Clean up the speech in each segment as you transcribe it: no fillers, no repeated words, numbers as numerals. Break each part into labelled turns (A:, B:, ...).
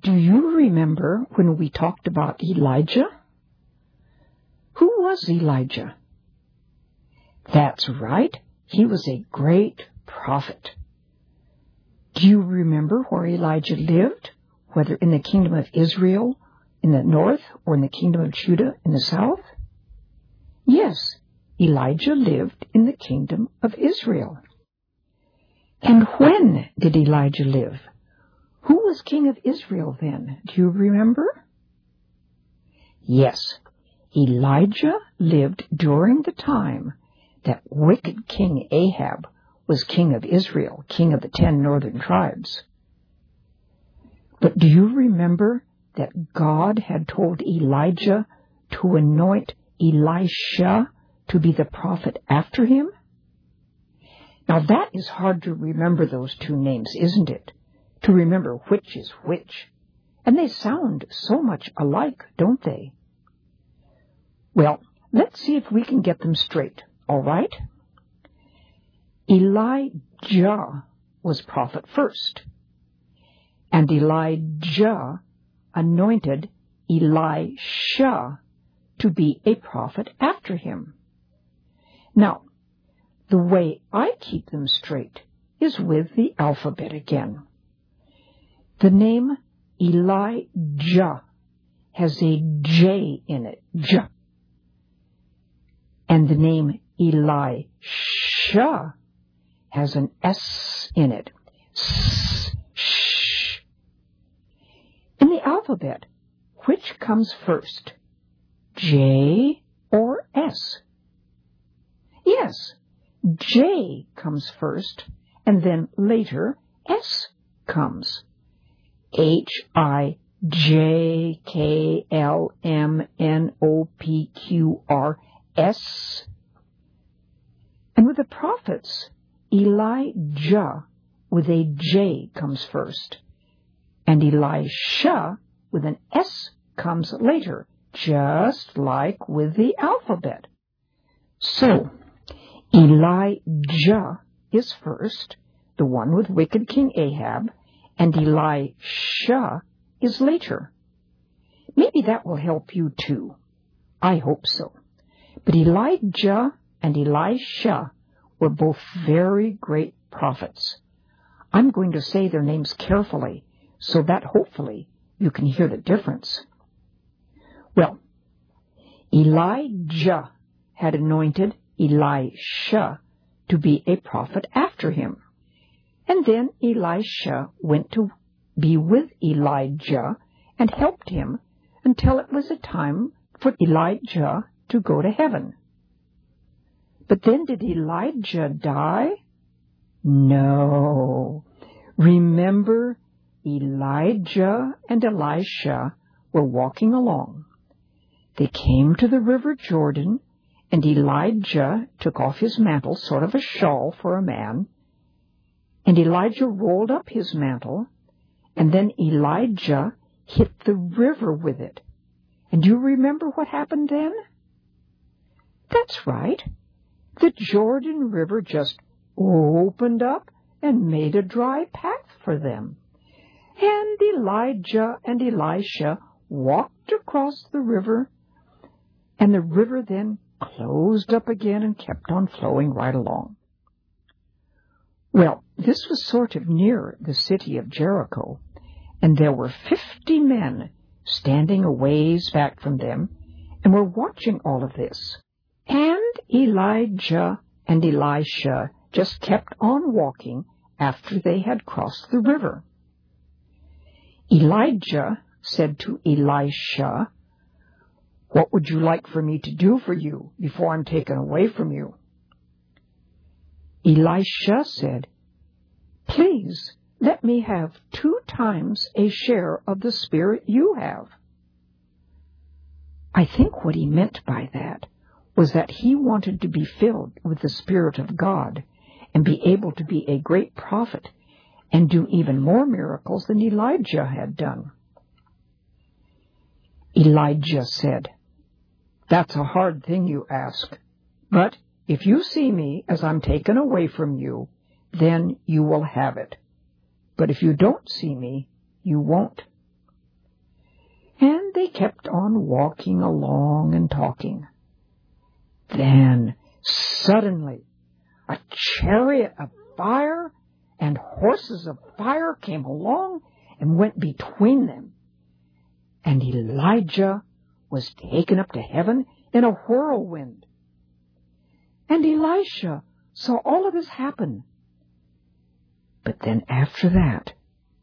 A: Do you remember when we talked about Elijah? Who was Elijah? That's right. He was a great prophet. Do you remember where Elijah lived? Whether in the kingdom of Israel in the north or in the kingdom of Judah in the south? Yes, Elijah lived in the kingdom of Israel. And when did Elijah live? Who was king of Israel then? Do you remember? Yes, Elijah lived during the time that wicked King Ahab was king of Israel, king of the 10 northern tribes. But do you remember that God had told Elijah to anoint Elisha to be the prophet after him? Now that is hard to remember, those two names, isn't it? To remember which is which. And they sound so much alike, don't they? Well, let's see if we can get them straight, all right? Elijah was prophet first, and Elijah anointed Elisha to be a prophet after him. Now, the way I keep them straight is with the alphabet again. The name Elijah has a J in it, J. And the name Elisha has an S in it, S, sh. In the alphabet, which comes first, J or S? Yes, J comes first, and then later S comes. HIJKLMNOPQRS. And with the prophets, Elijah with a J comes first, and Elisha with an S comes later, just like with the alphabet. So, Elijah is first, the one with wicked King Ahab, and Elisha is later. Maybe that will help you too. I hope so. But Elijah and Elisha were both very great prophets. I'm going to say their names carefully so that hopefully you can hear the difference. Well, Elijah had anointed Elisha to be a prophet after him. And then Elisha went to be with Elijah and helped him until it was a time for Elijah to go to heaven. But then did Elijah die? No. Remember, Elijah and Elisha were walking along. They came to the river Jordan, and Elijah took off his mantle, sort of a shawl for a man, and Elijah rolled up his mantle, and then Elijah hit the river with it. And do you remember what happened then? That's right. The Jordan River just opened up and made a dry path for them. And Elijah and Elisha walked across the river, and the river then closed up again and kept on flowing right along. Well, this was sort of near the city of Jericho, and there were 50 men standing a ways back from them and were watching all of this. And Elijah and Elisha just kept on walking after they had crossed the river. Elijah said to Elisha, "What would you like for me to do for you before I'm taken away from you?" Elisha said, "Please let me have 2 times a share of the Spirit you have." I think what he meant by that was that he wanted to be filled with the Spirit of God and be able to be a great prophet and do even more miracles than Elijah had done. Elijah said, "That's a hard thing you ask, but if you see me as I'm taken away from you, then you will have it. But if you don't see me, you won't." they kept on walking along and talking. Then, suddenly, a chariot of fire and horses of fire came along and went between them. And Elijah was taken up to heaven in a whirlwind. And Elisha saw all of this happen. But then after that,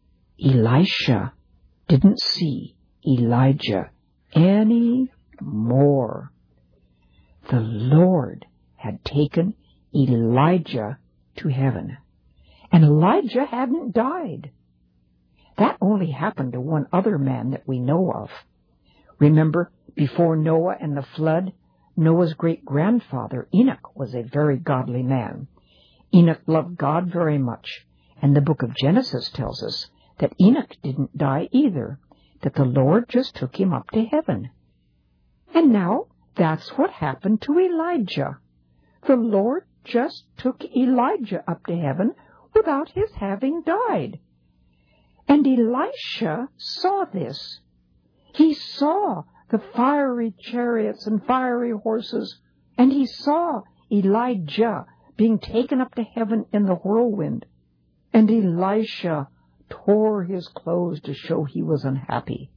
A: Elisha didn't see Elijah any more. The Lord had taken Elijah to heaven, and Elijah hadn't died. That only happened to one other man that we know of. Remember, before Noah and the flood, Noah's great-grandfather, Enoch, was a very godly man. Enoch loved God very much, and the book of Genesis tells us that Enoch didn't die either, that the Lord just took him up to heaven. And now that's what happened to Elijah. The Lord just took Elijah up to heaven without his having died. And Elisha saw this. He saw the fiery chariots and fiery horses, and he saw Elijah being taken up to heaven in the whirlwind. And Elisha tore his clothes to show he was unhappy.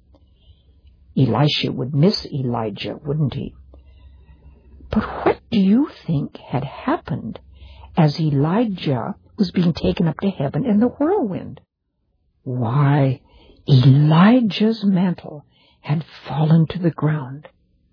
A: Elisha would miss Elijah, wouldn't he? But what do you think had happened as Elijah was being taken up to heaven in the whirlwind? Why, Elijah's mantle had fallen to the ground.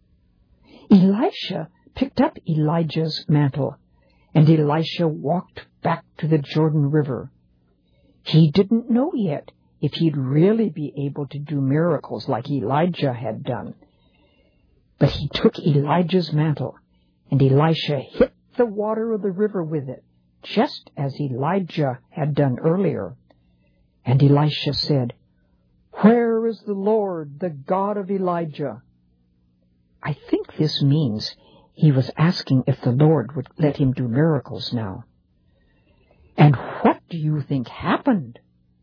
A: Elisha picked up Elijah's mantle, and Elisha walked back to the Jordan River. He didn't know yet if he'd really be able to do miracles like Elijah had done. But he took Elijah's mantle, and Elisha hit the water of the river with it, just as Elijah had done earlier. And Elisha said, "Where is the Lord, the God of Elijah?" I think this means he was asking if the Lord would let him do miracles now. And what do you think happened?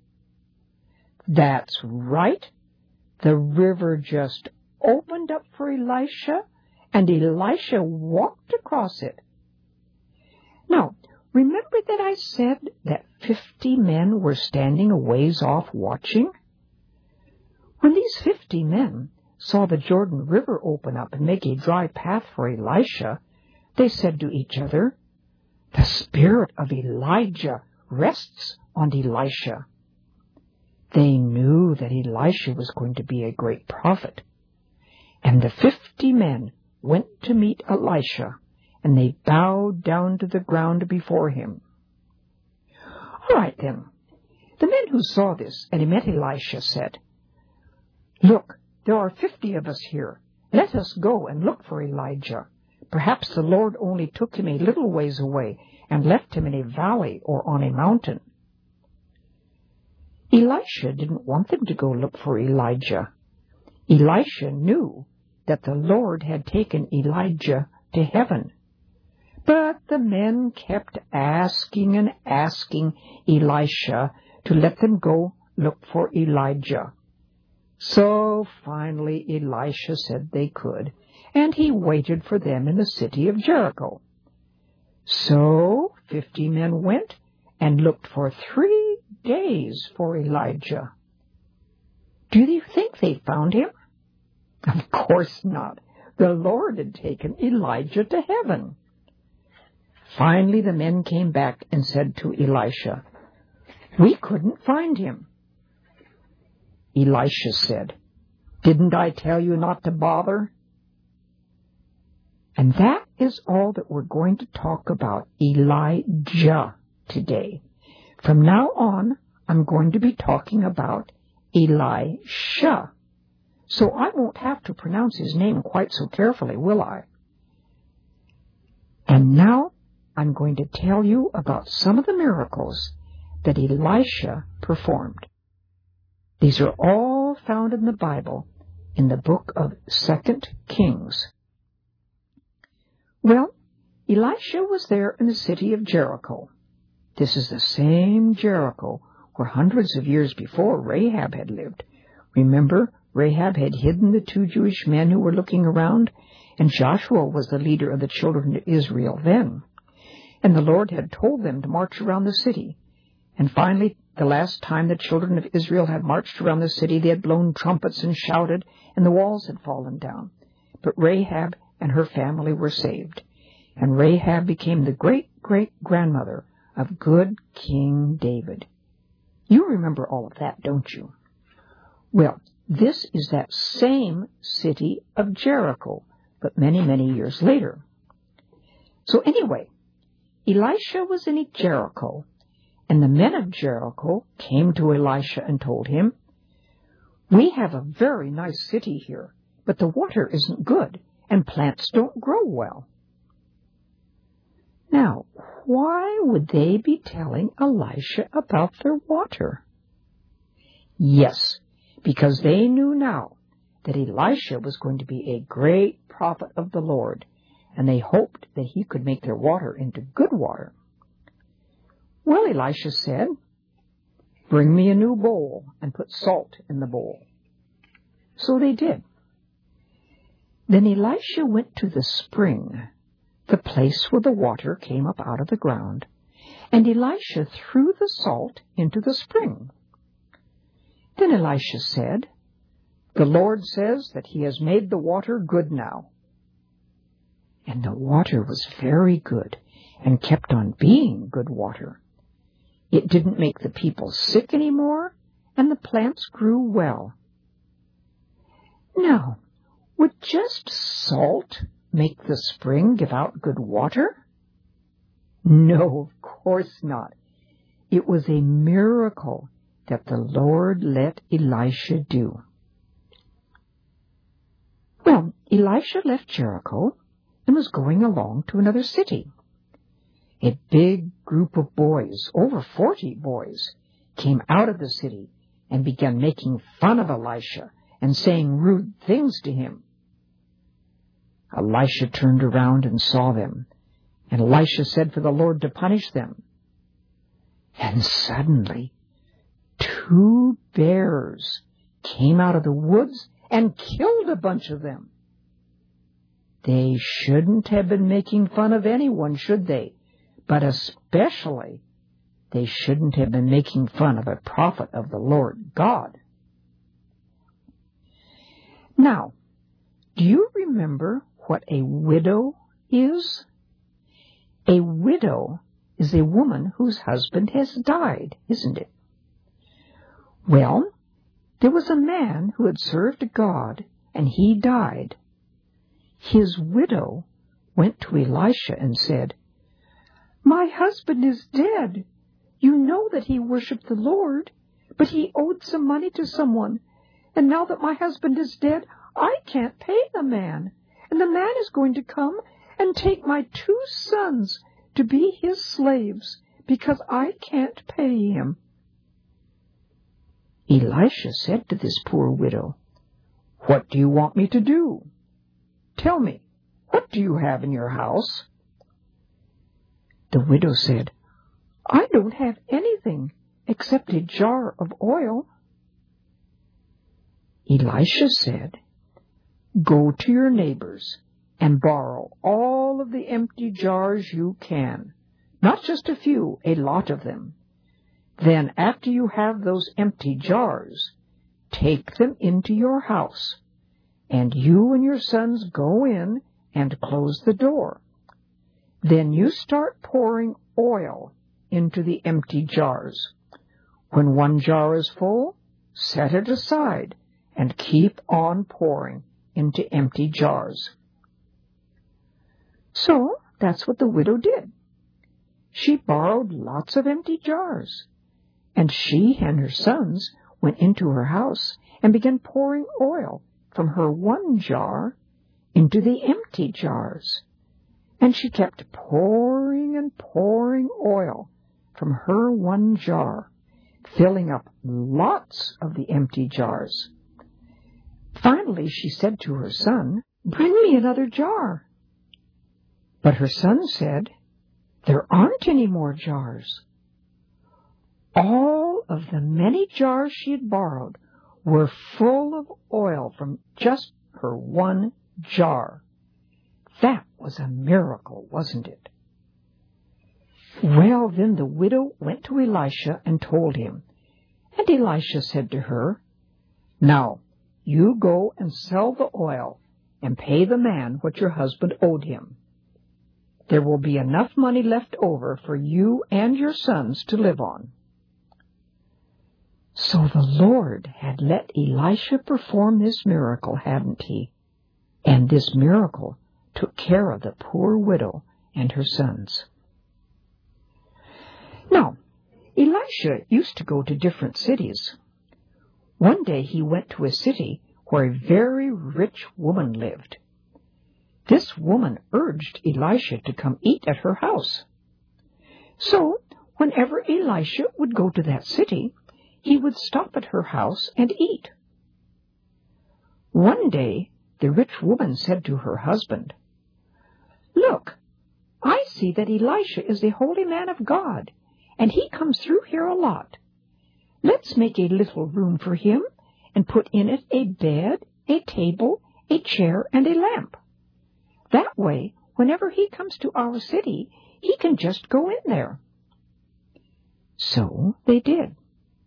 A: That's right. The river just opened up for Elisha, and Elisha walked across it. Now, remember that I said that 50 men were standing a ways off watching? When these 50 men saw the Jordan River open up and make a dry path for Elisha, they said to each other, "The spirit of Elijah rests on Elisha." They knew that Elisha was going to be a great prophet. And the 50 men went to meet Elisha, and they bowed down to the ground before him. All right, then. The men who saw this and met Elisha said, "Look, there are 50 of us here. Let us go and look for Elijah. Perhaps the Lord only took him a little ways away and left him in a valley or on a mountain." Elisha didn't want them to go look for Elijah. Elisha knew that the Lord had taken Elijah to heaven. But the men kept asking and asking Elisha to let them go look for Elijah. So finally Elisha said they could, and he waited for them in the city of Jericho. So 50 men went and looked for 3 days for Elijah. Do you think they found him? Of course not. The Lord had taken Elijah to heaven. Finally the men came back and said to Elisha, "We couldn't find him." Elisha said, "Didn't I tell you not to bother?" And that is all that we're going to talk about Elijah today. From now on, I'm going to be talking about Elisha. So I won't have to pronounce his name quite so carefully, will I? And now I'm going to tell you about some of the miracles that Elisha performed. These are all found in the Bible in the book of 2 Kings. Well, Elisha was there in the city of Jericho. This is the same Jericho where hundreds of years before Rahab had lived. Remember, Rahab had hidden the 2 Jewish men who were looking around, and Joshua was the leader of the children of Israel then. And the Lord had told them to march around the city. And finally, the last time the children of Israel had marched around the city, they had blown trumpets and shouted, and the walls had fallen down. But Rahab and her family were saved. And Rahab became the great-great-grandmother of good King David. You remember all of that, don't you? Well, this is that same city of Jericho, but many, many years later. So anyway, Elisha was in Jericho, and the men of Jericho came to Elisha and told him, "We have a very nice city here, but the water isn't good, and plants don't grow well." Now, why would they be telling Elisha about their water? Yes, because they knew now that Elisha was going to be a great prophet of the Lord, and they hoped that he could make their water into good water. Well, Elisha said, "Bring me a new bowl and put salt in the bowl." So they did. Then Elisha went to the spring, the place where the water came up out of the ground, and Elisha threw the salt into the spring. Then Elisha said, "The Lord says that he has made the water good now." And the water was very good and kept on being good water. It didn't make the people sick anymore, and the plants grew well. Now, would just salt make the spring give out good water? No, of course not. It was a miracle that the Lord let Elisha do. Well, Elisha left Jericho and was going along to another city. A big group of boys, over 40 boys, came out of the city and began making fun of Elisha and saying rude things to him. Elisha turned around and saw them, and Elisha said for the Lord to punish them. And suddenly, 2 bears came out of the woods and killed a bunch of them. They shouldn't have been making fun of anyone, should they? But especially, they shouldn't have been making fun of a prophet of the Lord God. Now, do you remember what a widow is? A widow is a woman whose husband has died, isn't it? Well, there was a man who had served God, and he died. His widow went to Elisha and said, "My husband is dead. You know that he worshipped the Lord, but he owed some money to someone, and now that my husband is dead, I can't pay the man, and the man is going to come and take my 2 sons to be his slaves because I can't pay him." Elisha said to this poor widow, "What do you want me to do? Tell me, what do you have in your house?" The widow said, "I don't have anything except a jar of oil." Elisha said, "Go to your neighbors and borrow all of the empty jars you can, not just a few, a lot of them. Then, after you have those empty jars, take them into your house, and you and your sons go in and close the door. Then you start pouring oil into the empty jars. When one jar is full, set it aside and keep on pouring into empty jars." So that's what the widow did. She borrowed lots of empty jars, and she and her sons went into her house and began pouring oil from her one jar into the empty jars. And she kept pouring and pouring oil from her one jar, filling up lots of the empty jars. Finally, she said to her son, "Bring me another jar." But her son said, "There aren't any more jars." All of the many jars she had borrowed were full of oil from just her one jar. That was a miracle, wasn't it? Well, then the widow went to Elisha and told him. And Elisha said to her, "Now, you go and sell the oil and pay the man what your husband owed him. There will be enough money left over for you and your sons to live on." So the Lord had let Elisha perform this miracle, hadn't he? And this miracle took care of the poor widow and her sons. Now, Elisha used to go to different cities. One day he went to a city where a very rich woman lived. This woman urged Elisha to come eat at her house. So, whenever Elisha would go to that city, he would stop at her house and eat. One day, the rich woman said to her husband, "Look, I see that Elisha is a holy man of God, and he comes through here a lot. Let's make a little room for him and put in it a bed, a table, a chair, and a lamp. That way, whenever he comes to our city, he can just go in there." So they did.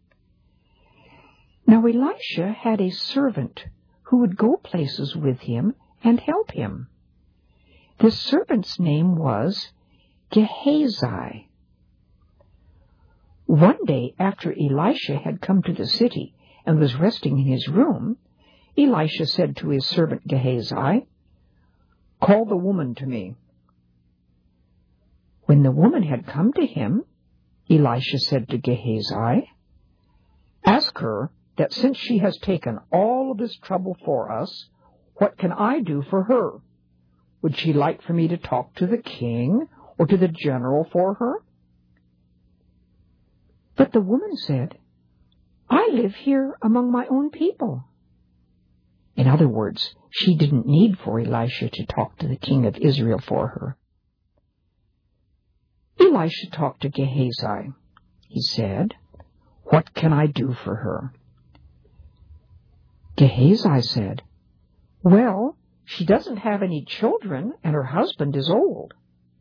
A: Now Elisha had a servant who would go places with him and help him. This servant's name was Gehazi. One day after Elisha had come to the city and was resting in his room, Elisha said to his servant Gehazi, "Call the woman to me." When the woman had come to him, Elisha said to Gehazi, "Ask her that since she has taken all of this trouble for us, what can I do for her? Would she like for me to talk to the king or to the general for her?" But the woman said, "I live here among my own people." In other words, she didn't need for Elisha to talk to the king of Israel for her. Elisha talked to Gehazi. He said, "What can I do for her?" Gehazi said, "Well, she doesn't have any children, and her husband is old."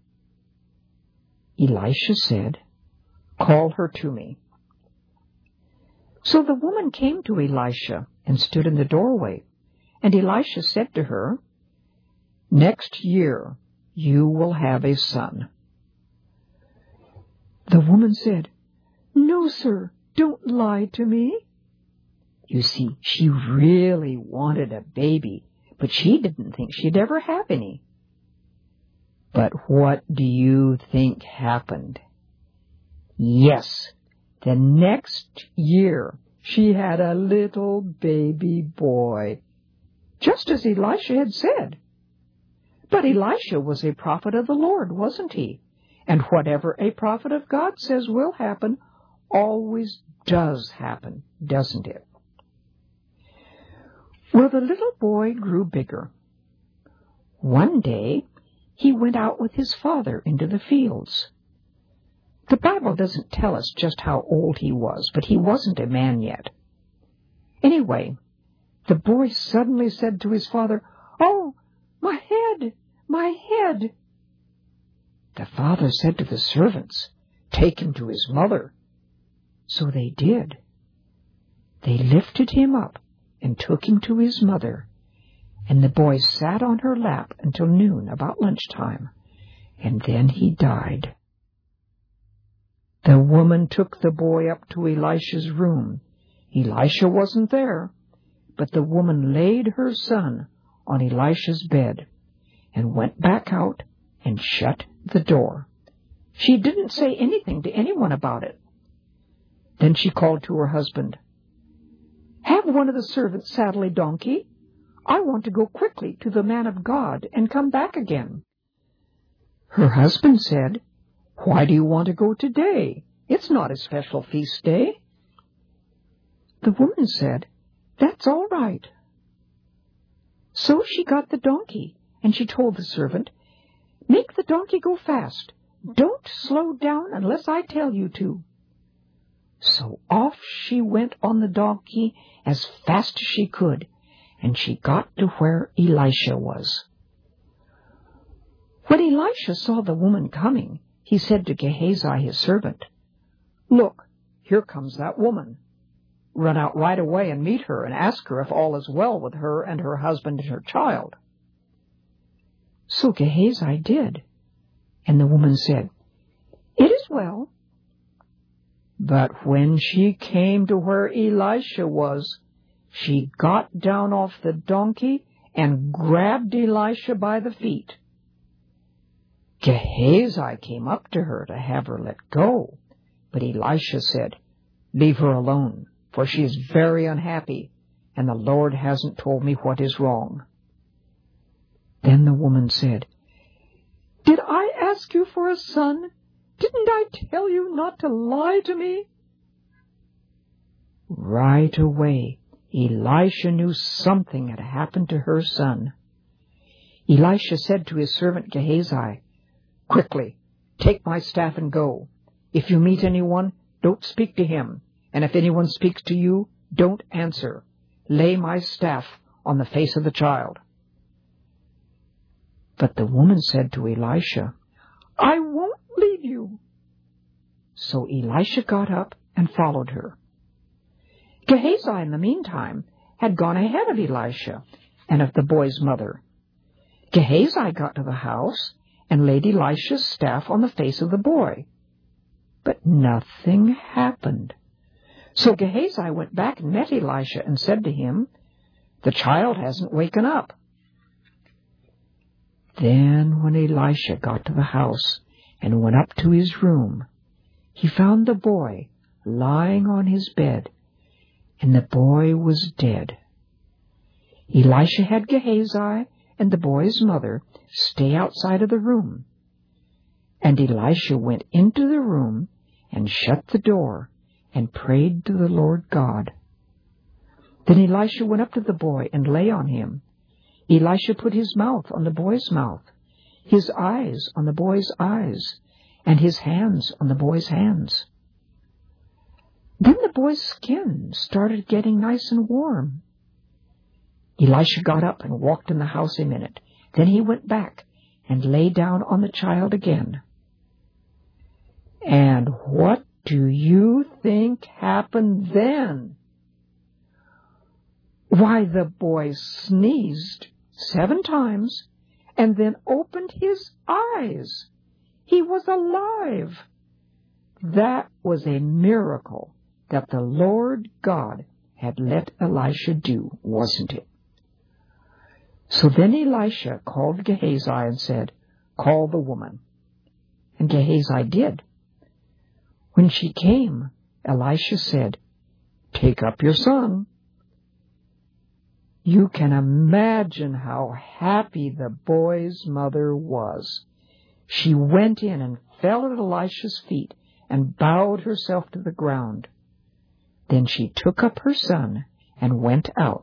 A: Elisha said, "Call her to me." So the woman came to Elisha and stood in the doorway, and Elisha said to her, "Next year you will have a son." The woman said, "No, sir, don't lie to me." You see, she really wanted a baby, but she didn't think she'd ever have any. But what do you think happened? Yes, the next year she had a little baby boy, just as Elisha had said. But Elisha was a prophet of the Lord, wasn't he? And whatever a prophet of God says will happen always does happen, doesn't it? Well, the little boy grew bigger. One day, he went out with his father into the fields. The Bible doesn't tell us just how old he was, but he wasn't a man yet. Anyway, the boy suddenly said to his father, "Oh, my head, my head." The father said to the servants, "Take him to his mother." So they did. They lifted him up and took him to his mother, and the boy sat on her lap until noon, about lunchtime, and then he died. The woman took the boy up to Elisha's room. Elisha wasn't there, but the woman laid her son on Elisha's bed and went back out and shut the door. She didn't say anything to anyone about it. Then she called to her husband, "Have one of the servants saddle a donkey. I want to go quickly to the man of God and come back again." Her husband said, "Why do you want to go today? It's not a special feast day." The woman said, "That's all right." So she got the donkey, and she told the servant, "Make the donkey go fast. Don't slow down unless I tell you to." So off she went on the donkey as fast as she could, and she got to where Elisha was. When Elisha saw the woman coming, he said to Gehazi his servant, "Look, here comes that woman. Run out right away and meet her and ask her if all is well with her and her husband and her child." So Gehazi did, and the woman said, "It is well." But when she came to where Elisha was, she got down off the donkey and grabbed Elisha by the feet. Gehazi came up to her to have her let go, but Elisha said, "Leave her alone, for she is very unhappy, and the Lord hasn't told me what is wrong." Then the woman said, "Did I ask you for a son? Didn't I tell you not to lie to me?" Right away, Elisha knew something had happened to her son. Elisha said to his servant Gehazi, "Quickly, take my staff and go. If you meet anyone, don't speak to him, and if anyone speaks to you, don't answer. Lay my staff on the face of the child." But the woman said to Elisha, "I won't leave you." So Elisha got up and followed her. Gehazi, in the meantime, had gone ahead of Elisha and of the boy's mother. Gehazi got to the house and laid Elisha's staff on the face of the boy. But nothing happened. So Gehazi went back and met Elisha and said to him, "The child hasn't waken up." Then when Elisha got to the house and went up to his room, he found the boy lying on his bed, and the boy was dead. Elisha had Gehazi and the boy's mother stay outside of the room, and Elisha went into the room and shut the door and prayed to the Lord God. Then Elisha went up to the boy and lay on him. Elisha put his mouth on the boy's mouth, his eyes on the boy's eyes, and his hands on the boy's hands. Then the boy's skin started getting nice and warm. Elisha got up and walked in the house a minute. Then he went back and lay down on the child again. And what do you think happened then? Why, the boy sneezed 7 times and then opened his eyes. He was alive. That was a miracle that the Lord God had let Elisha do, wasn't it? So then Elisha called Gehazi and said, "Call the woman." And Gehazi did. When she came, Elisha said, "Take up your son." You can imagine how happy the boy's mother was. She went in and fell at Elisha's feet and bowed herself to the ground. Then she took up her son and went out.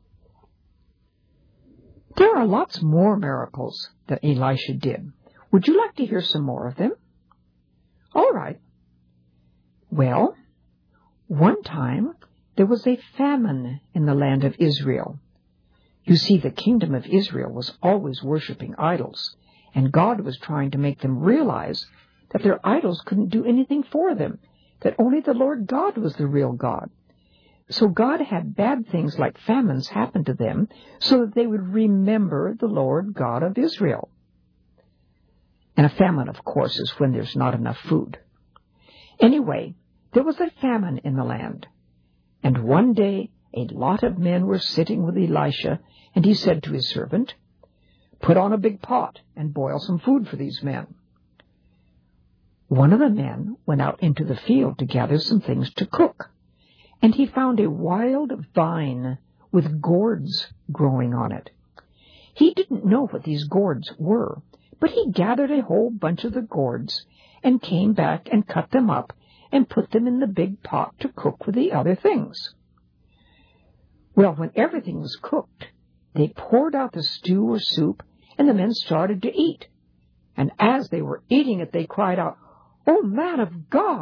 A: There are lots more miracles that Elisha did. Would you like to hear some more of them? All right. Well, one time there was a famine in the land of Israel. You see, the kingdom of Israel was always worshiping idols, and God was trying to make them realize that their idols couldn't do anything for them, that only the Lord God was the real God. So God had bad things like famines happen to them so that they would remember the Lord God of Israel. And a famine, of course, is when there's not enough food. Anyway, there was a famine in the land. And one day a lot of men were sitting with Elisha, and he said to his servant, "Put on a big pot and boil some food for these men." One of the men went out into the field to gather some things to cook, and he found a wild vine with gourds growing on it. He didn't know what these gourds were, but he gathered a whole bunch of the gourds and came back and cut them up and put them in the big pot to cook with the other things. Well, when everything was cooked, they poured out the stew or soup, and the men started to eat. And as they were eating it, they cried out, "Oh, man of God, this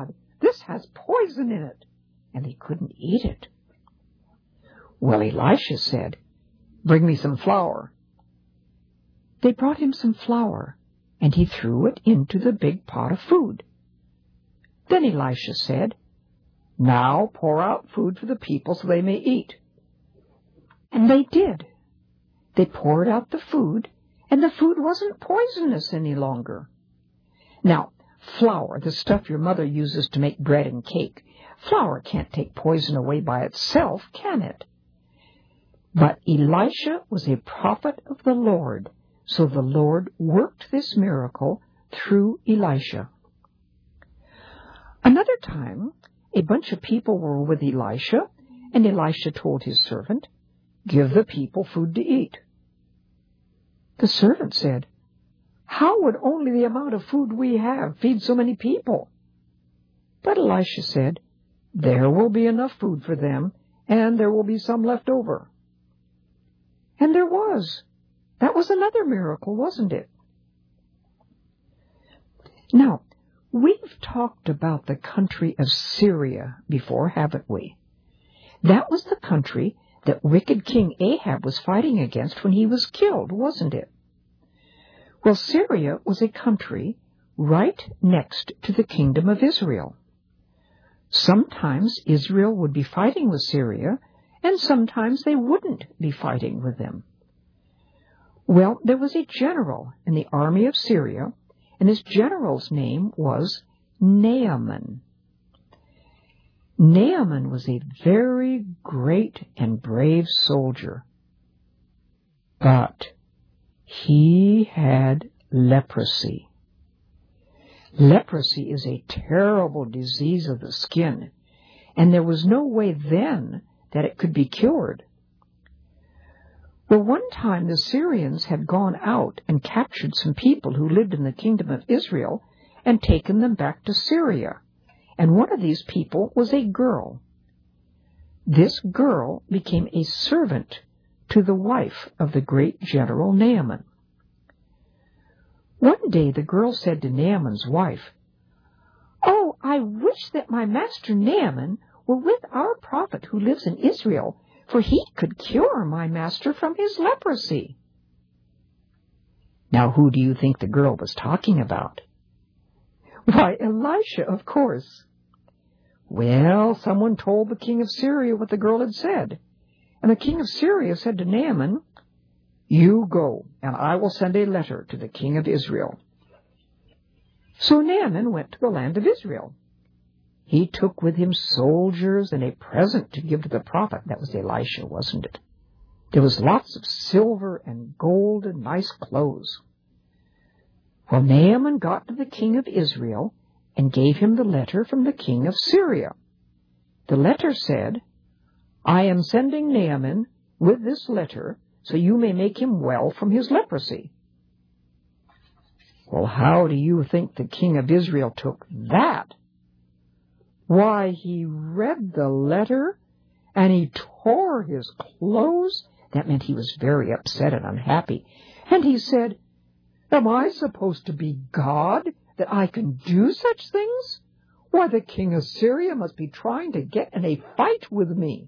A: This has poison in it, and they couldn't eat it. Well, Elisha said, bring me some flour. They brought him some flour, and he threw it into the big pot of food. Then Elisha said, now pour out food for the people so they may eat. And they did. They poured out the food, and the food wasn't poisonous any longer. Now, flour, the stuff your mother uses to make bread and cake, flour can't take poison away by itself, can it? But Elisha was a prophet of the Lord, so the Lord worked this miracle through Elisha. Another time, a bunch of people were with Elisha, and Elisha told his servant, give the people food to eat. The servant said, how would only the amount of food we have feed so many people? But Elisha said, there will be enough food for them, and there will be some left over. And there was. That was another miracle, wasn't it? Now, we've talked about the country of Syria before, haven't we? That was the country that wicked King Ahab was fighting against when he was killed, wasn't it? Well, Syria was a country right next to the kingdom of Israel. Sometimes Israel would be fighting with Syria, and sometimes they wouldn't be fighting with them. Well, there was a general in the army of Syria, and his general's name was Naaman. Naaman was a very great and brave soldier, but he had leprosy. Leprosy is a terrible disease of the skin, and there was no way then that it could be cured. Well, one time the Syrians had gone out and captured some people who lived in the kingdom of Israel and taken them back to Syria, and one of these people was a girl. This girl became a servant to the wife of the great general Naaman. One day the girl said to Naaman's wife, oh, I wish that my master Naaman were with our prophet who lives in Israel, for he could cure my master from his leprosy. Now, who do you think the girl was talking about? Why, Elisha, of course. Well, someone told the king of Syria what the girl had said, and the king of Syria said to Naaman, you go, and I will send a letter to the king of Israel. So Naaman went to the land of Israel. He took with him soldiers and a present to give to the prophet. That was Elisha, wasn't it? There was lots of silver and gold and nice clothes. Well, Naaman got to the king of Israel and gave him the letter from the king of Syria. The letter said, I am sending Naaman with this letter so you may make him well from his leprosy. Well, how do you think the king of Israel took that? Why, he read the letter, and he tore his clothes. That meant he was very upset and unhappy. And he said, am I supposed to be God, that I can do such things? Why, the king of Syria must be trying to get in a fight with me.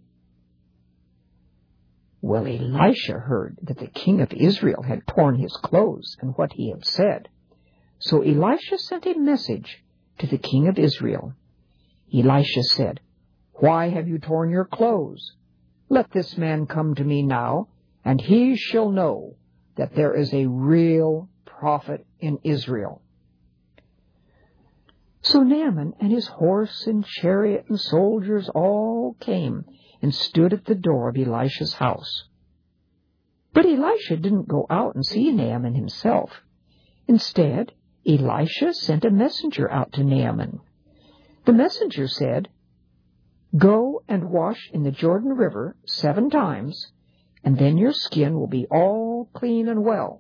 A: Well, Elisha heard that the king of Israel had torn his clothes and what he had said. So Elisha sent a message to the king of Israel. Elisha said, why have you torn your clothes? Let this man come to me now, and he shall know that there is a real prophet in Israel. So Naaman and his horse and chariot and soldiers all came and stood at the door of Elisha's house. But Elisha didn't go out and see Naaman himself. Instead, Elisha sent a messenger out to Naaman. The messenger said, go and wash in the Jordan River 7 times, and then your skin will be all clean and well.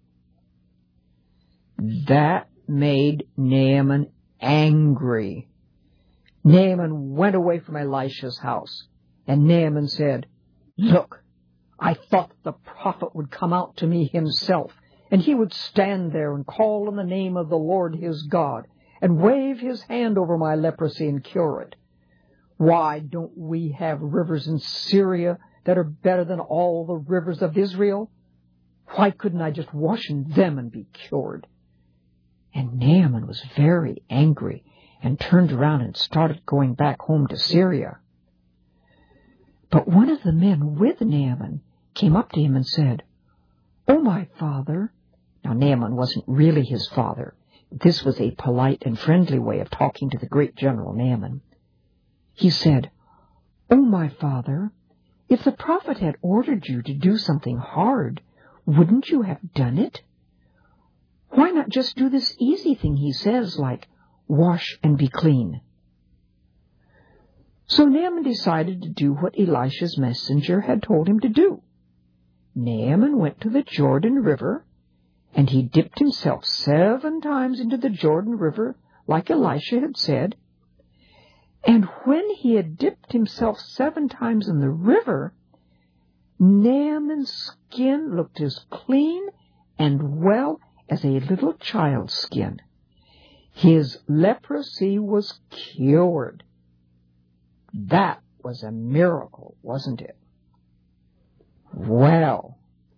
A: That made Naaman angry. Naaman went away from Elisha's house, and Naaman said, look, I thought the prophet would come out to me himself, and he would stand there and call on the name of the Lord his God, and wave his hand over my leprosy and cure it. Why don't we have rivers in Syria that are better than all the rivers of Israel? Why couldn't I just wash in them and be cured?" And Naaman was very angry and turned around and started going back home to Syria. But one of the men with Naaman came up to him and said, "Oh, my father." Now, Naaman wasn't really his father. This was a polite and friendly way of talking to the great general Naaman. He said, "Oh, my father, if the prophet had ordered you to do something hard, wouldn't you have done it? Why not just do this easy thing he says, like wash and be clean?" So Naaman decided to do what Elisha's messenger had told him to do. Naaman went to the Jordan River, and he dipped himself 7 times into the Jordan River, like Elisha had said. And when he had dipped himself 7 times in the river, Naaman's skin looked as clean and well as a little child's skin. His leprosy was cured. That was a miracle, wasn't it? Well,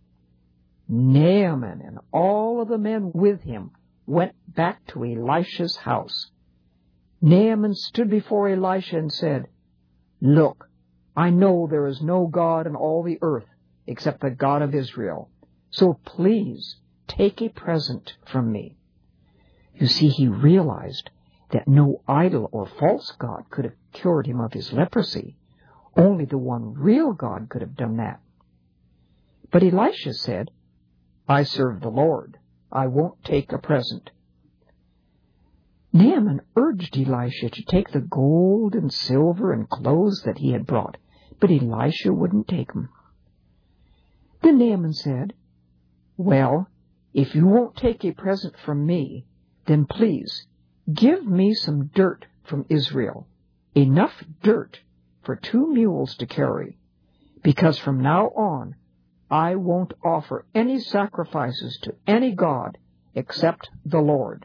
A: Naaman and all of the men with him went back to Elisha's house. Naaman stood before Elisha and said, "Look, I know there is no God in all the earth except the God of Israel, so please take a present from me." You see, he realized that no idol or false god could have cured him of his leprosy. Only the one real God could have done that. But Elisha said, "I serve the Lord. I won't take a present." Naaman urged Elisha to take the gold and silver and clothes that he had brought, but Elisha wouldn't take them. Then Naaman said, "Well, if you won't take a present from me, then please give me some dirt from Israel, enough dirt for 2 mules to carry, because from now on I won't offer any sacrifices to any god except the Lord."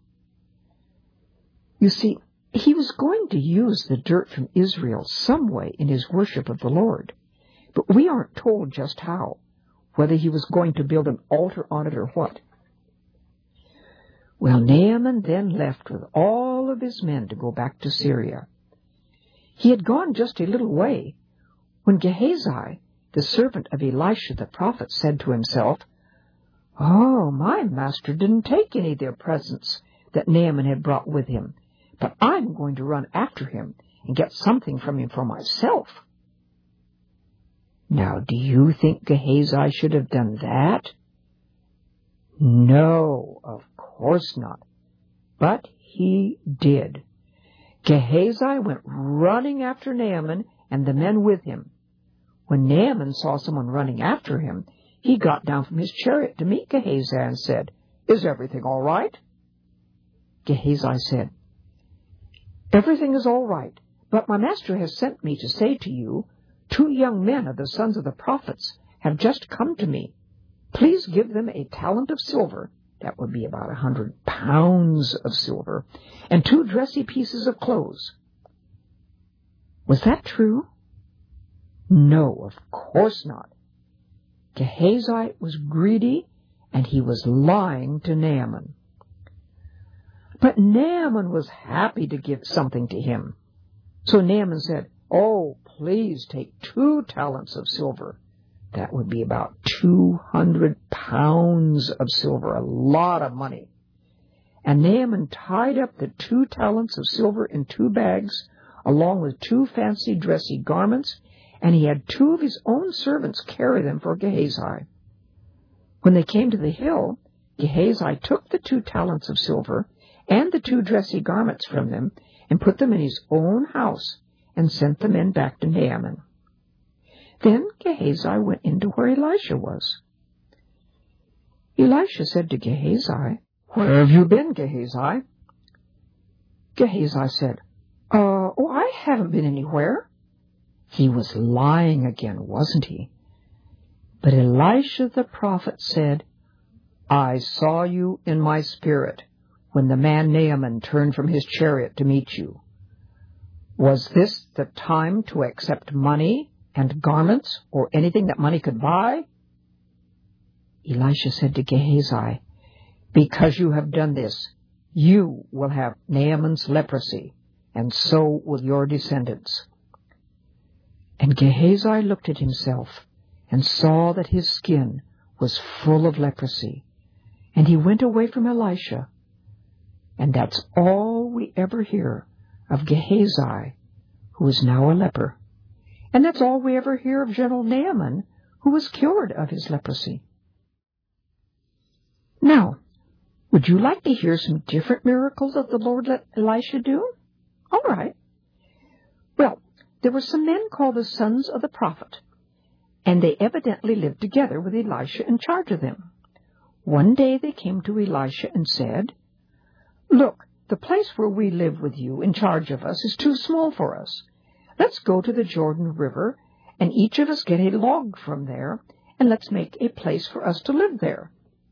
A: You see, he was going to use the dirt from Israel some way in his worship of the Lord, but we aren't told just how, whether he was going to build an altar on it or what. Well, Naaman then left with all of his men to go back to Syria. He had gone just a little way when Gehazi, the servant of Elisha the prophet, said to himself, "Oh, my master didn't take any of their presents that Naaman had brought with him, but I'm going to run after him and get something from him for myself." Now, do you think Gehazi should have done that? No, of course not. But he did. Gehazi went running after Naaman and the men with him. When Naaman saw someone running after him, he got down from his chariot to meet Gehazi and said, "Is everything all right?" Gehazi said, "Everything is all right, but my master has sent me to say to you, 2 young men of the sons of the prophets have just come to me. Please give them a talent of silver," that would be about 100 pounds of silver, "and 2 dressy pieces of clothes." Was that true? No, of course not. Gehazi was greedy, and he was lying to Naaman. But Naaman was happy to give something to him. So Naaman said, "Oh, please take 2 talents of silver." That would be about 200 pounds of silver, a lot of money. And Naaman tied up the 2 talents of silver in 2 bags, along with 2 fancy dressy garments, and he had 2 of his own servants carry them for Gehazi. When they came to the hill, Gehazi took the 2 talents of silver and the 2 dressy garments from them and put them in his own house and sent the men back to Naaman. Then Gehazi went into where Elisha was. Elisha said to Gehazi, "Where have you been, Gehazi?" Gehazi said, "Oh, I haven't been anywhere." He was lying again, wasn't he? But Elisha the prophet said, "I saw you in my spirit when the man Naaman turned from his chariot to meet you? Was this the time to accept money and garments or anything that money could buy?" Elisha said to Gehazi, "Because you have done this, you will have Naaman's leprosy, and so will your descendants." And Gehazi looked at himself and saw that his skin was full of leprosy, and he went away from Elisha. And that's all we ever hear of Gehazi, who is now a leper. And that's all we ever hear of General Naaman, who was cured of his leprosy. Now, would you like to hear some different miracles that the Lord let Elisha do? All right. Well, there were some men called the sons of the prophet, and they evidently lived together with Elisha in charge of them. One day they came to Elisha and said, "Look, the place where we live with you in charge of us is too small for us. Let's go to the Jordan River, and each of us get a log from there, and let's make a place for us to live there."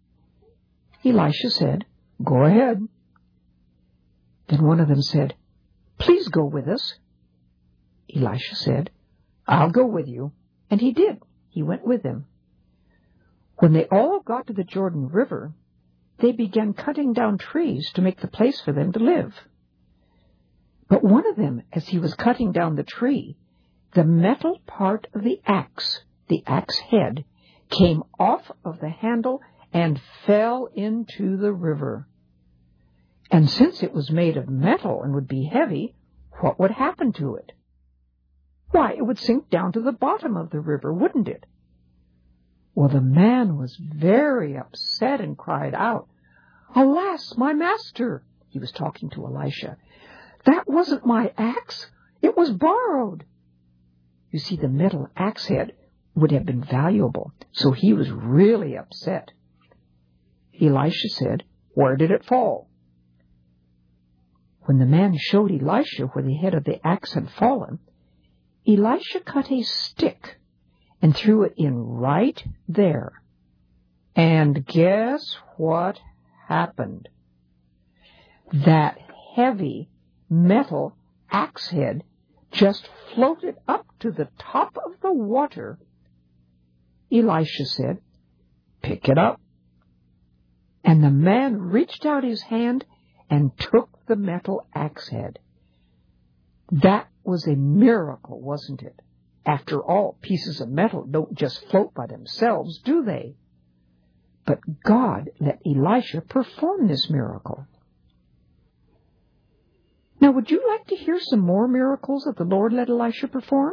A: Elisha said, "Go ahead." Then one of them said, "Please go with us." Elisha said, "I'll go with you." And he did. He went with them. When they all got to the Jordan River, they began cutting down trees to make the place for them to live. But one of them, as he was cutting down the tree, the metal part of the axe head, came off of the handle and fell into the river. And since it was made of metal and would be heavy, what would happen to it? Why, it would sink down to the bottom of the river, wouldn't it? Well, the man was very upset and cried out, "Alas, my master!" He was talking to Elisha. "That wasn't my axe. It was borrowed." You see, the metal axe head would have been valuable, so he was really upset. Elisha said, "Where did it fall?" When the man showed Elisha where the head of the axe had fallen, Elisha cut a stick and threw it in right there. And guess what happened? That heavy metal axe head just floated up to the top of the water. Elisha said, "Pick it up." And the man reached out his hand and took the metal axe head. That was a miracle, wasn't it? After all, pieces of metal don't just float by themselves, do they? But God let Elisha perform this miracle. Now, would you like to hear some more miracles that the Lord let Elisha perform?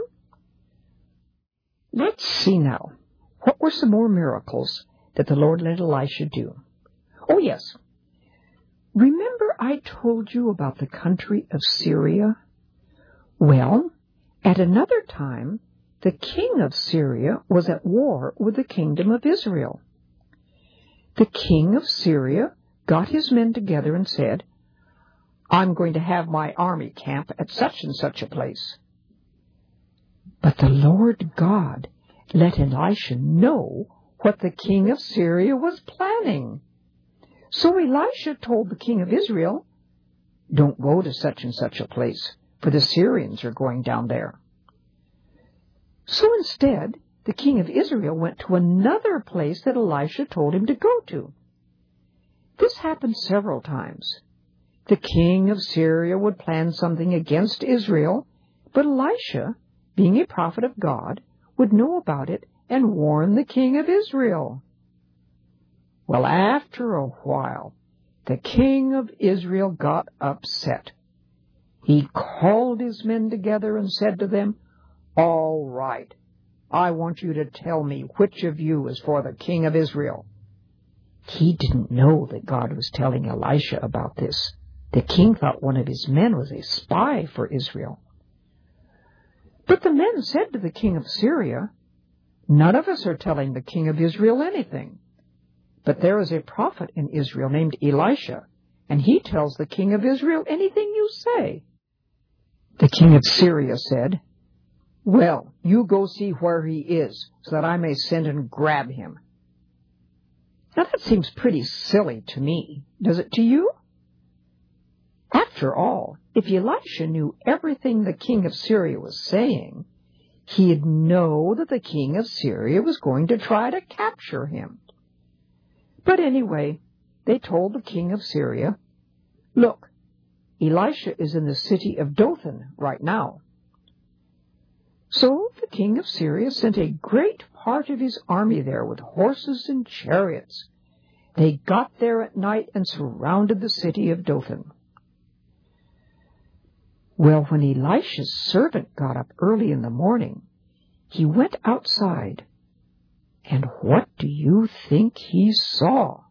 A: Let's see now. What were some more miracles that the Lord let Elisha do? Oh, yes. Remember I told you about the country of Syria? Well, at another time, the king of Syria was at war with the kingdom of Israel. The king of Syria got his men together and said, "I'm going to have my army camp at such and such a place." But the Lord God let Elisha know what the king of Syria was planning. So Elisha told the king of Israel, "Don't go to such and such a place, for the Syrians are going down there." So instead, the king of Israel went to another place that Elisha told him to go to. This happened several times. The king of Syria would plan something against Israel, but Elisha, being a prophet of God, would know about it and warn the king of Israel. Well, after a while, the king of Israel got upset. He called his men together and said to them, "All right, I want you to tell me which of you is for the king of Israel." He didn't know that God was telling Elisha about this. The king thought one of his men was a spy for Israel. But the men said to the king of Syria, "None of us are telling the king of Israel anything. But there is a prophet in Israel named Elisha, and he tells the king of Israel anything you say." The king of Syria said, "Well, you go see where he is, so that I may send and grab him." Now that seems pretty silly to me. Does it to you? After all, if Elisha knew everything the king of Syria was saying, he'd know that the king of Syria was going to try to capture him. But anyway, they told the king of Syria, "Look, Elisha is in the city of Dothan right now." So the king of Syria sent a great part of his army there with horses and chariots. They got there at night and surrounded the city of Dothan. Well, when Elisha's servant got up early in the morning, he went outside, and what do you think he saw?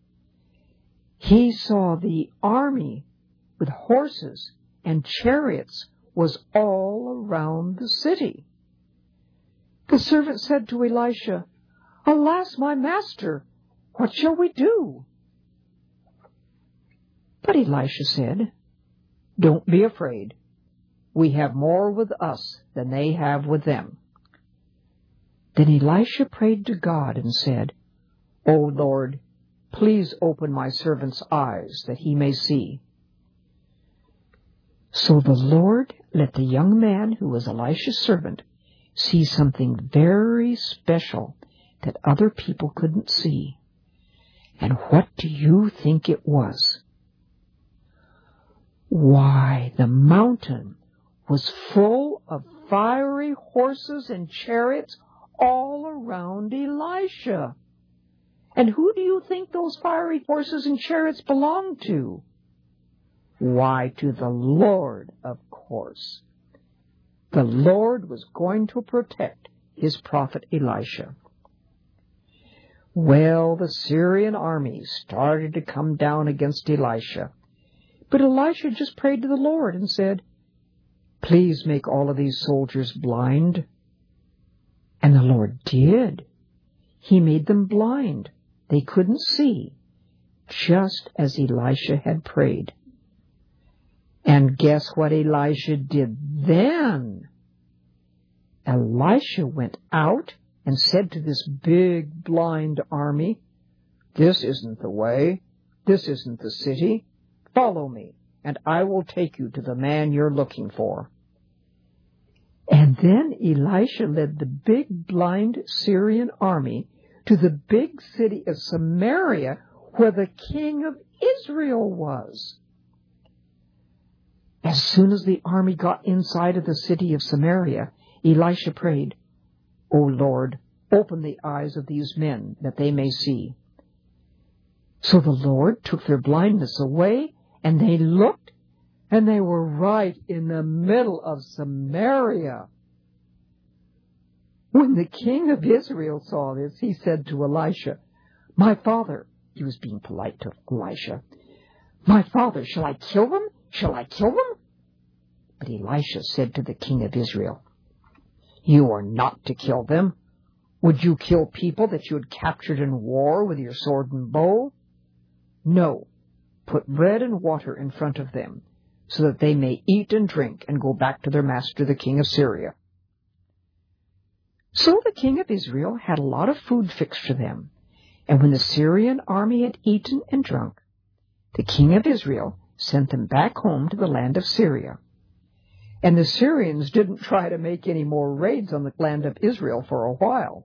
A: He saw the army with horses and chariots was all around the city. The servant said to Elisha, "Alas, my master, what shall we do?" But Elisha said, "Don't be afraid. We have more with us than they have with them." Then Elisha prayed to God and said, "O Lord, please open my servant's eyes that he may see." So the Lord let the young man who was Elisha's servant see something very special that other people couldn't see. And what do you think it was? Why, the mountain was full of fiery horses and chariots all around Elisha. And who do you think those fiery horses and chariots belonged to? Why, to the Lord, of course. The Lord was going to protect his prophet Elisha. Well, the Syrian army started to come down against Elisha. But Elisha just prayed to the Lord and said, "Please make all of these soldiers blind." And the Lord did. He made them blind. They couldn't see, just as Elisha had prayed. And guess what Elisha did then? Elisha went out and said to this big blind army, "This isn't the way. This isn't the city. Follow me, and I will take you to the man you're looking for." And then Elisha led the big blind Syrian army to the big city of Samaria, where the king of Israel was. As soon as the army got inside of the city of Samaria, Elisha prayed, "O Lord, open the eyes of these men that they may see." So the Lord took their blindness away, and they looked, and they were right in the middle of Samaria. When the king of Israel saw this, he said to Elisha, "My father," he was being polite to Elisha, "My father, shall I kill them? Shall I kill them?" But Elisha said to the king of Israel, "You are not to kill them. Would you kill people that you had captured in war with your sword and bow? No, put bread and water in front of them, so that they may eat and drink and go back to their master, the king of Syria." So the king of Israel had a lot of food fixed for them, and when the Syrian army had eaten and drunk, the king of Israel sent them back home to the land of Syria. And the Syrians didn't try to make any more raids on the land of Israel for a while.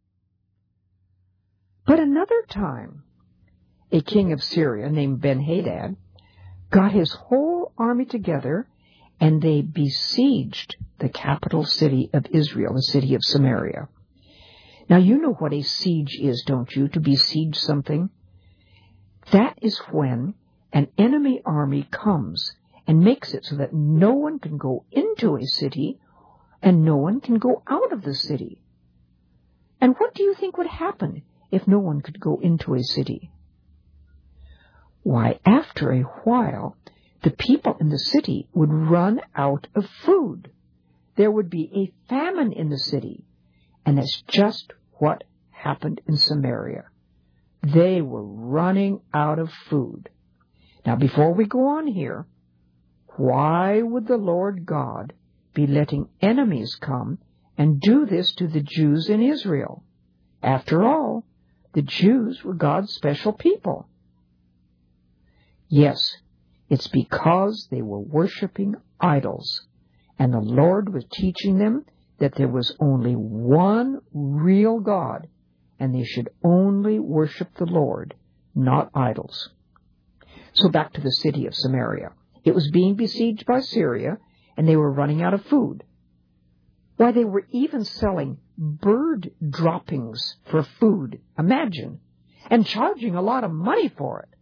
A: But another time, a king of Syria named Ben-Hadad got his whole army together, and they besieged the capital city of Israel, the city of Samaria. Now, you know what a siege is, don't you, to besiege something? That is when an enemy army comes and makes it so that no one can go into a city and no one can go out of the city. And what do you think would happen if no one could go into a city? Why, after a while, the people in the city would run out of food. There would be a famine in the city. And that's just what happened in Samaria. They were running out of food. Now, before we go on here, why would the Lord God be letting enemies come and do this to the Jews in Israel? After all, the Jews were God's special people. Yes, It's because they were worshiping idols, and the Lord was teaching them that there was only one real God, and they should only worship the Lord, not idols. So back to the city of Samaria. It was being besieged by Syria, and they were running out of food. Why, they were even selling bird droppings for food, imagine, and charging a lot of money for it.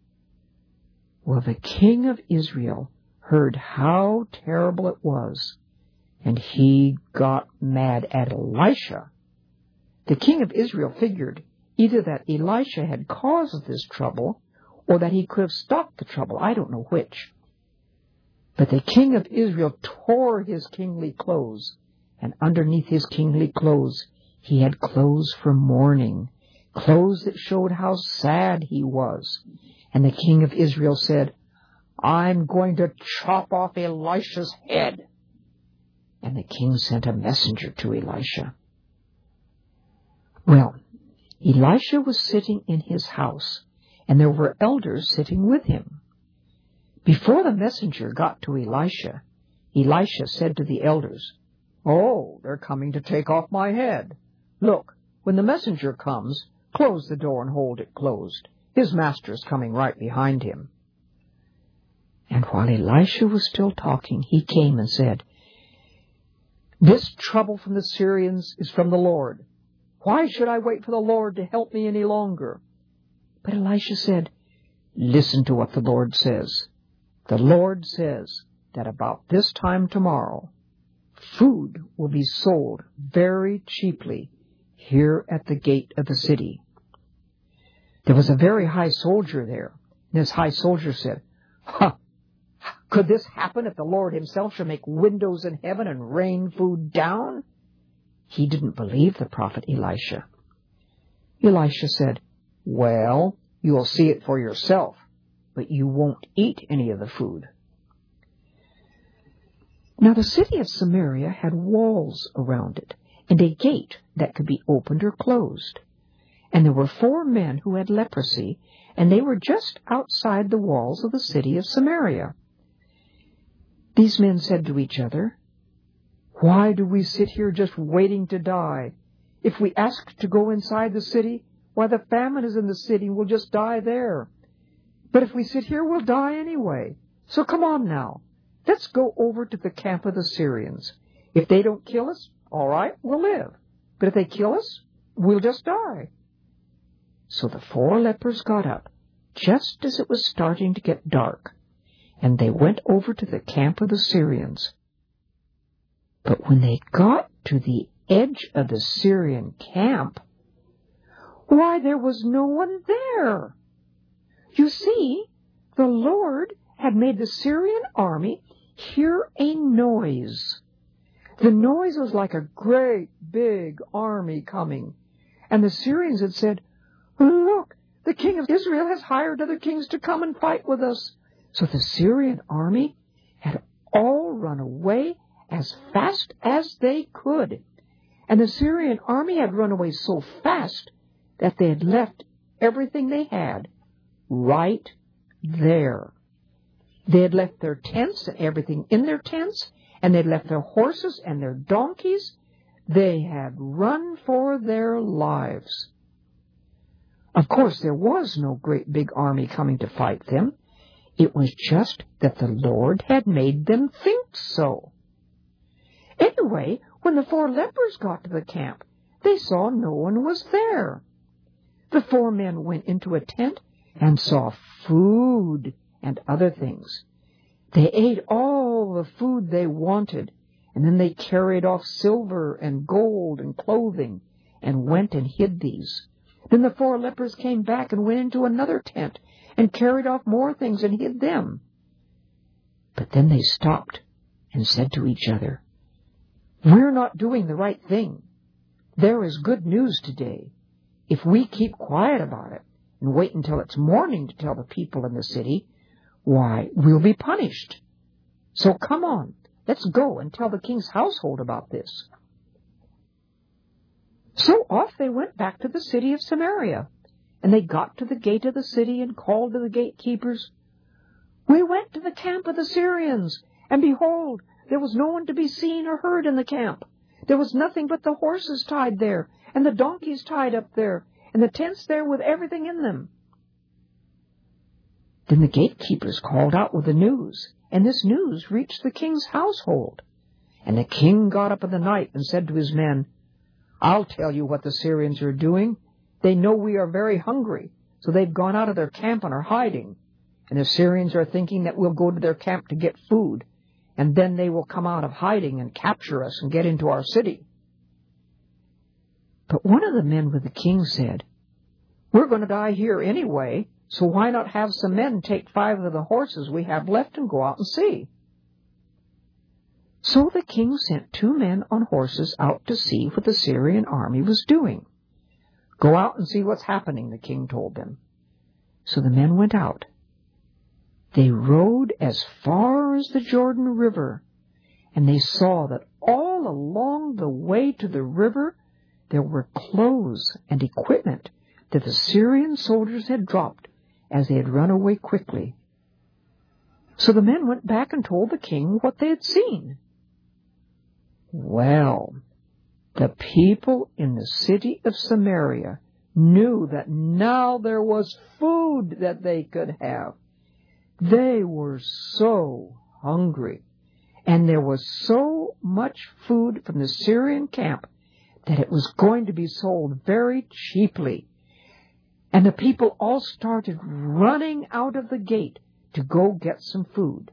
A: Well, the king of Israel heard how terrible it was, and he got mad at Elisha. The king of Israel figured either that Elisha had caused this trouble or that he could have stopped the trouble. I don't know which. But the king of Israel tore his kingly clothes, and underneath his kingly clothes he had clothes for mourning, clothes that showed how sad he was. And the king of Israel said, "I'm going to chop off Elisha's head." And the king sent a messenger to Elisha. Well, Elisha was sitting in his house, and there were elders sitting with him. Before the messenger got to Elisha, Elisha said to the elders, "Oh, they're coming to take off my head. Look, when the messenger comes, close the door and hold it closed. His master's coming right behind him." And while Elisha was still talking, he came and said, "This trouble from the Syrians is from the Lord. Why should I wait for the Lord to help me any longer?" But Elisha said, "Listen to what the Lord says. The Lord says that about this time tomorrow, food will be sold very cheaply here at the gate of the city." There was a very high soldier there, and this high soldier said, "Could this happen if the Lord himself should make windows in heaven and rain food down?" He didn't believe the prophet Elisha. Elisha said, "Well, you'll see it for yourself, but you won't eat any of the food." Now the city of Samaria had walls around it, and a gate that could be opened or closed. And there were 4 men who had leprosy, and they were just outside the walls of the city of Samaria. These men said to each other, "Why do we sit here just waiting to die? If we ask to go inside the city, why, the famine is in the city and we'll just die there. But if we sit here, we'll die anyway. So come on now. Let's go over to the camp of the Syrians. If they don't kill us, all right, we'll live. But if they kill us, we'll just die." So the 4 lepers got up, just as it was starting to get dark, and they went over to the camp of the Syrians. But when they got to the edge of the Syrian camp, why, there was no one there. You see, the Lord had made the Syrian army hear a noise. The noise was like a great big army coming. And the Syrians had said, "Look, the king of Israel has hired other kings to come and fight with us." So the Syrian army had all run away as fast as they could. And the Syrian army had run away so fast that they had left everything they had right there. They had left their tents and everything in their tents, and they had left their horses and their donkeys. They had run for their lives. Of course, there was no great big army coming to fight them. It was just that the Lord had made them think so. Anyway, when the 4 lepers got to the camp, they saw no one was there. The 4 men went into a tent and saw food and other things. They ate all the food they wanted, and then they carried off silver and gold and clothing and went and hid these. Then the 4 lepers came back and went into another tent and carried off more things and hid them. But then they stopped and said to each other, "We're not doing the right thing. There is good news today. If we keep quiet about it and wait until it's morning to tell the people in the city, why, we'll be punished. So come on, let's go and tell the king's household about this." So off they went back to the city of Samaria, and they got to the gate of the city and called to the gatekeepers, "We went to the camp of the Syrians, and behold, there was no one to be seen or heard in the camp. There was nothing but the horses tied there, and the donkeys tied up there, and the tents there with everything in them." Then the gatekeepers called out with the news, and this news reached the king's household. And the king got up in the night and said to his men, "I'll tell you what the Syrians are doing. They know we are very hungry, so they've gone out of their camp and are hiding. And the Syrians are thinking that we'll go to their camp to get food, and then they will come out of hiding and capture us and get into our city." But one of the men with the king said, "We're going to die here anyway, so why not have some men take 5 of the horses we have left and go out and see?" So the king sent 2 men on horses out to see what the Syrian army was doing. "Go out and see what's happening," the king told them. So the men went out. They rode as far as the Jordan River, and they saw that all along the way to the river there were clothes and equipment that the Syrian soldiers had dropped as they had run away quickly. So the men went back and told the king what they had seen. Well, the people in the city of Samaria knew that now there was food that they could have. They were so hungry, and there was so much food from the Syrian camp that it was going to be sold very cheaply. And the people all started running out of the gate to go get some food.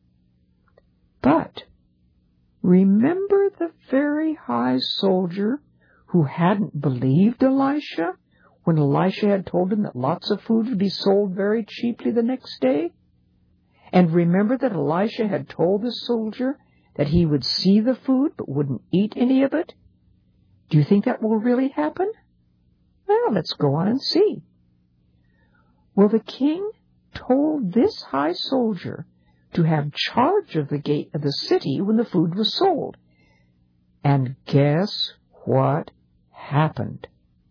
A: But remember the very high soldier who hadn't believed Elisha when Elisha had told him that lots of food would be sold very cheaply the next day? And remember that Elisha had told the soldier that he would see the food but wouldn't eat any of it? Do you think that will really happen? Well, let's go on and see. Well, the king told this high soldier to have charge of the gate of the city when the food was sold. And guess what happened?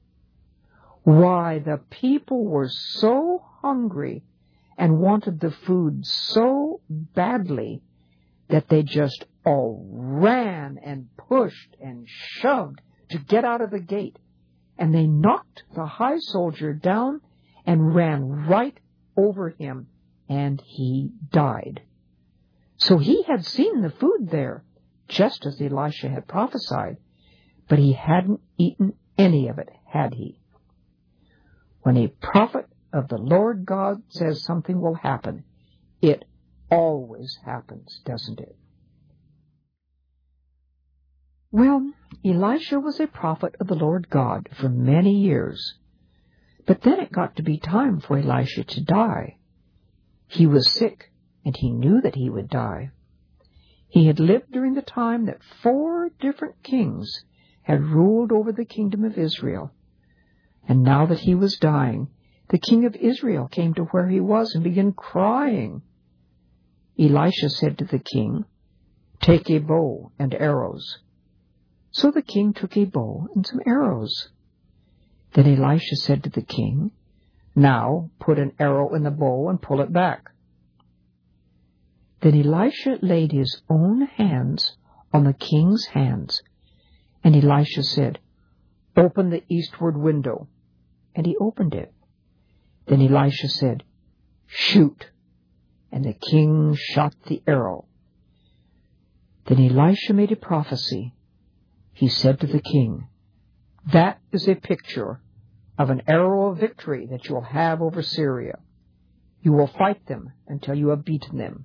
A: Why, the people were so hungry and wanted the food so badly that they just all ran and pushed and shoved to get out of the gate. And they knocked the high soldier down and ran right over him, and he died. So he had seen the food there, just as Elisha had prophesied, but he hadn't eaten any of it, had he? When a prophet of the Lord God says something will happen, it always happens, doesn't it? Well, Elisha was a prophet of the Lord God for many years, but then it got to be time for Elisha to die. He was sick, and he knew that he would die. He had lived during the time that 4 different kings had ruled over the kingdom of Israel. And now that he was dying, the king of Israel came to where he was and began crying. Elisha said to the king, "Take a bow and arrows." So the king took a bow and some arrows. Then Elisha said to the king, "Now put an arrow in the bow and pull it back." Then Elisha laid his own hands on the king's hands, and Elisha said, "Open the eastward window." And he opened it. Then Elisha said, "Shoot." And the king shot the arrow. Then Elisha made a prophecy. He said to the king, "That is a picture of an arrow of victory that you will have over Syria. You will fight them until you have beaten them."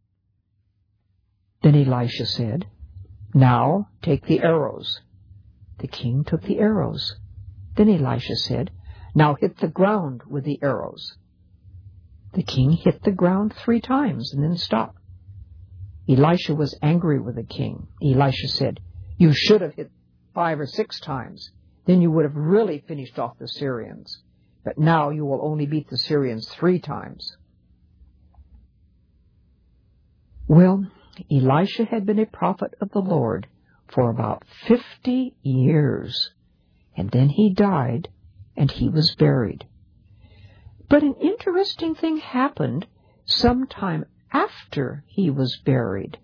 A: Then Elisha said, "Now take the arrows." The king took the arrows. Then Elisha said, "Now hit the ground with the arrows." The king hit the ground 3 times and then stopped. Elisha was angry with the king. Elisha said, "You should have hit 5 or 6 times. Then you would have really finished off the Syrians. But now you will only beat the Syrians 3 times. Well, Elisha had been a prophet of the Lord for about 50 years, and then he died, and he was buried. But an interesting thing happened sometime after he was buried.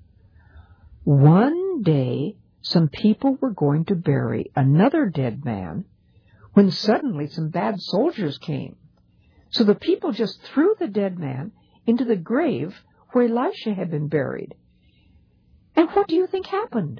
A: One day, some people were going to bury another dead man when suddenly some bad soldiers came. So the people just threw the dead man into the grave where Elisha had been buried. And what do you think happened?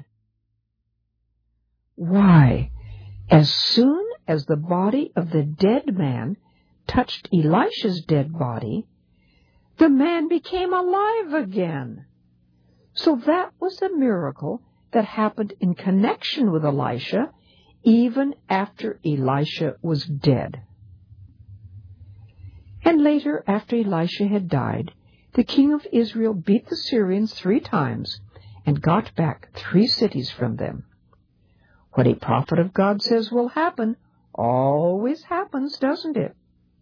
A: Why, as soon as the body of the dead man touched Elisha's dead body, the man became alive again. So that was a miracle that happened in connection with Elisha, even after Elisha was dead. And later, after Elisha had died, the king of Israel beat the Syrians 3 times and got back 3 cities from them. What a prophet of God says will happen always happens, doesn't it?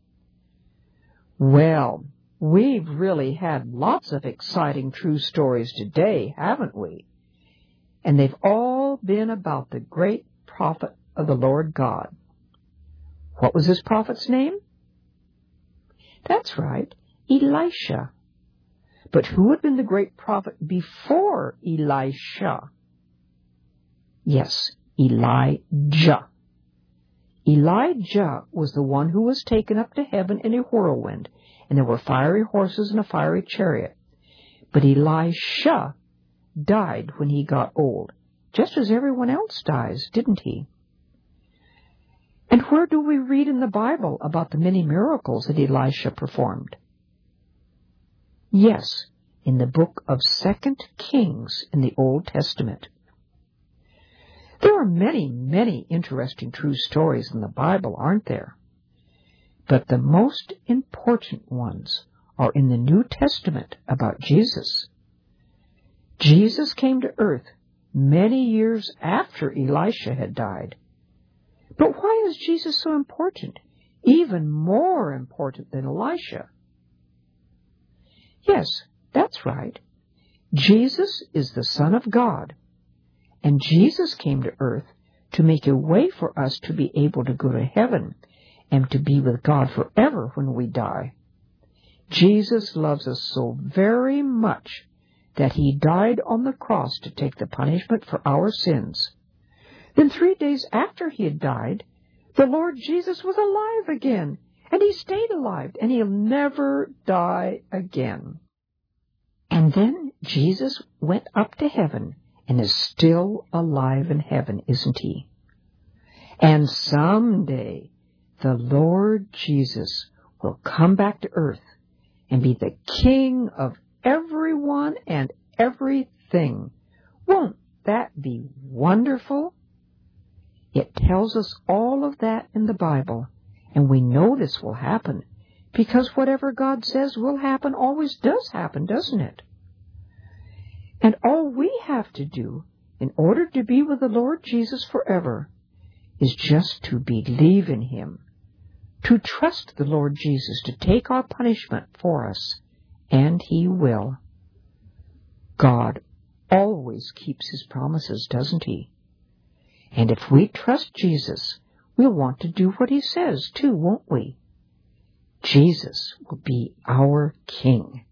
A: Well, we've really had lots of exciting true stories today, haven't we? And they've all been about the great prophet of the Lord God. What was this prophet's name? That's right, Elisha. But who had been the great prophet before Elisha? Yes, Elijah. Elijah was the one who was taken up to heaven in a whirlwind, and there were fiery horses and a fiery chariot. But Elisha died when he got old, just as everyone else dies, didn't he? And where do we read in the Bible about the many miracles that Elisha performed? Yes, in the book of 2 Kings in the Old Testament. There are many, many interesting true stories in the Bible, aren't there? But the most important ones are in the New Testament about Jesus. Jesus came to earth many years after Elisha had died. But why is Jesus so important, even more important than Elisha? Yes, that's right. Jesus is the Son of God, and Jesus came to earth to make a way for us to be able to go to heaven and to be with God forever when we die. Jesus loves us so very much that he died on the cross to take the punishment for our sins. Then 3 days after he had died, the Lord Jesus was alive again, and he stayed alive, and he'll never die again. And then Jesus went up to heaven and is still alive in heaven, isn't he? And someday the Lord Jesus will come back to earth and be the King of everyone and everything. Won't that be wonderful? It tells us all of that in the Bible, and we know this will happen, because whatever God says will happen always does happen, doesn't it? And all we have to do in order to be with the Lord Jesus forever is just to believe in him, to trust the Lord Jesus to take our punishment for us, and he will. God always keeps his promises, doesn't he? And if we trust Jesus, we'll want to do what he says too, won't we? Jesus will be our King.